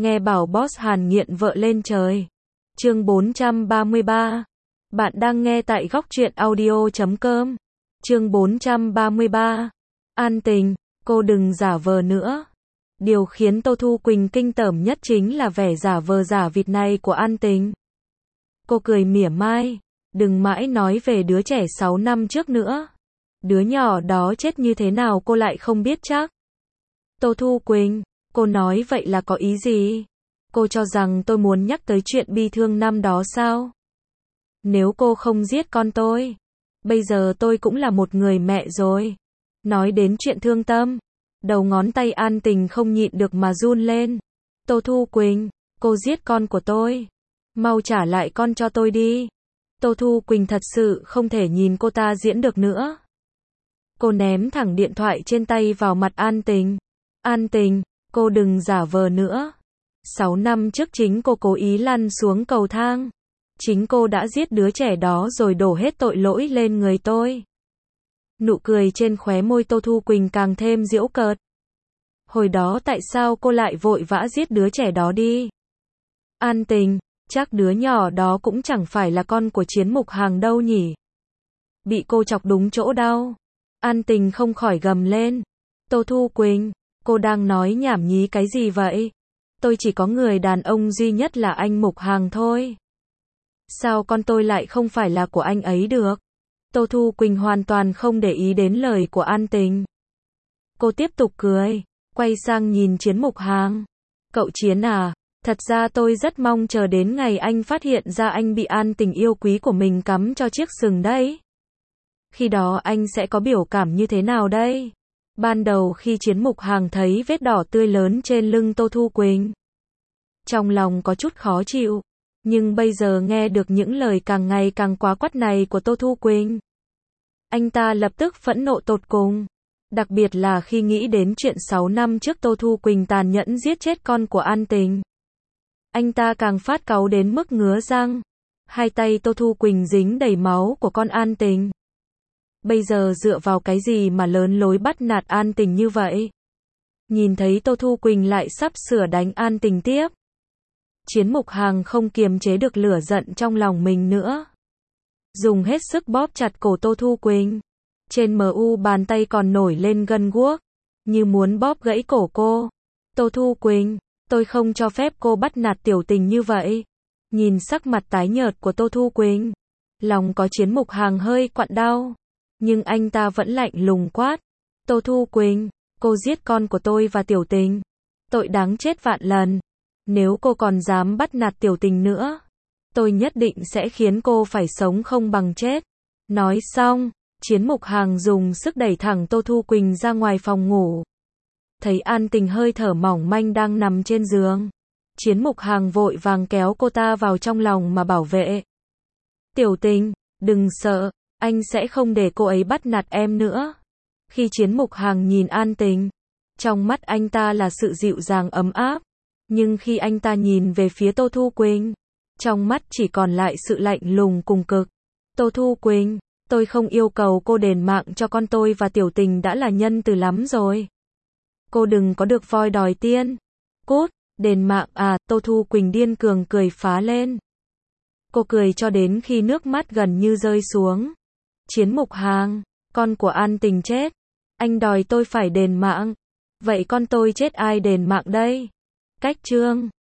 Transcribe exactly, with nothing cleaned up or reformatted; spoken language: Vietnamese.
Nghe bảo boss Hàn nghiện vợ lên trời. Chương bốn trăm ba mươi ba. Bạn đang nghe tại góc truyện audio chấm com. Chương bốn trăm ba mươi ba. An Tình, cô đừng giả vờ nữa. Điều khiến Tô Thu Quỳnh kinh tởm nhất chính là vẻ giả vờ giả vịt này của An Tình. Cô cười mỉa mai, đừng mãi nói về đứa trẻ sáu năm trước nữa. Đứa nhỏ đó chết như thế nào cô lại không biết chắc. Tô Thu Quỳnh, cô nói vậy là có ý gì? Cô cho rằng tôi muốn nhắc tới chuyện bi thương năm đó sao? Nếu cô không giết con tôi, bây giờ tôi cũng là một người mẹ rồi. Nói đến chuyện thương tâm, đầu ngón tay An Tình không nhịn được mà run lên. Tô Thu Quỳnh, cô giết con của tôi. Mau trả lại con cho tôi đi. Tô Thu Quỳnh thật sự không thể nhìn cô ta diễn được nữa. Cô ném thẳng điện thoại trên tay vào mặt An Tình. An Tình, cô đừng giả vờ nữa. Sáu năm trước chính cô cố ý lăn xuống cầu thang. Chính cô đã giết đứa trẻ đó rồi đổ hết tội lỗi lên người tôi. Nụ cười trên khóe môi Tô Thu Quỳnh càng thêm giễu cợt. Hồi đó tại sao cô lại vội vã giết đứa trẻ đó đi? An Tình, chắc đứa nhỏ đó cũng chẳng phải là con của Chiến Mục Hàng đâu nhỉ? Bị cô chọc đúng chỗ đau. An Tình không khỏi gầm lên. Tô Thu Quỳnh, cô đang nói nhảm nhí cái gì vậy? Tôi chỉ có người đàn ông duy nhất là anh Mục Hàng thôi. Sao con tôi lại không phải là của anh ấy được? Tô Thu Quỳnh hoàn toàn không để ý đến lời của An Tình. Cô tiếp tục cười, quay sang nhìn Chiến Mục Hàng. Cậu Chiến à, thật ra tôi rất mong chờ đến ngày anh phát hiện ra anh bị An Tình yêu quý của mình cắm cho chiếc sừng đấy. Khi đó anh sẽ có biểu cảm như thế nào đây? Ban đầu khi Chiến Mục Hàng thấy vết đỏ tươi lớn trên lưng Tô Thu Quỳnh, trong lòng có chút khó chịu. Nhưng bây giờ nghe được những lời càng ngày càng quá quắt này của Tô Thu Quỳnh, anh ta lập tức phẫn nộ tột cùng. Đặc biệt là khi nghĩ đến chuyện sáu năm trước Tô Thu Quỳnh tàn nhẫn giết chết con của An Tình. Anh ta càng phát cáu đến mức ngứa răng. Hai tay Tô Thu Quỳnh dính đầy máu của con An Tình. Bây giờ dựa vào cái gì mà lớn lối bắt nạt An Tình như vậy? Nhìn thấy Tô Thu Quỳnh lại sắp sửa đánh An Tình tiếp, Chiến Mục Hàng không kiềm chế được lửa giận trong lòng mình nữa. Dùng hết sức bóp chặt cổ Tô Thu Quỳnh. Trên mờ u bàn tay còn nổi lên gân guốc, như muốn bóp gãy cổ cô. Tô Thu Quỳnh, tôi không cho phép cô bắt nạt tiểu tình như vậy. Nhìn sắc mặt tái nhợt của Tô Thu Quỳnh, lòng có Chiến Mục Hàng hơi quặn đau. Nhưng anh ta vẫn lạnh lùng quát. Tô Thu Quỳnh, cô giết con của tôi và tiểu tình. Tội đáng chết vạn lần. Nếu cô còn dám bắt nạt tiểu tình nữa, tôi nhất định sẽ khiến cô phải sống không bằng chết. Nói xong, Chiến Mục Hàng dùng sức đẩy thẳng Tô Thu Quỳnh ra ngoài phòng ngủ. Thấy An Tình hơi thở mỏng manh đang nằm trên giường, Chiến Mục Hàng vội vàng kéo cô ta vào trong lòng mà bảo vệ. Tiểu Tình, đừng sợ, anh sẽ không để cô ấy bắt nạt em nữa. Khi Chiến Mục Hàng nhìn An Tình, trong mắt anh ta là sự dịu dàng ấm áp. Nhưng khi anh ta nhìn về phía Tô Thu Quỳnh, trong mắt chỉ còn lại sự lạnh lùng cùng cực. Tô Thu Quỳnh, tôi không yêu cầu cô đền mạng cho con tôi và tiểu tình đã là nhân từ lắm rồi. Cô đừng có được voi đòi tiên. Cút, đền mạng à? Tô Thu Quỳnh điên cuồng cười phá lên. Cô cười cho đến khi nước mắt gần như rơi xuống. Chiến Mục Hàng, con của An Tình chết, anh đòi tôi phải đền mạng. Vậy con tôi chết ai đền mạng đây? Cách chương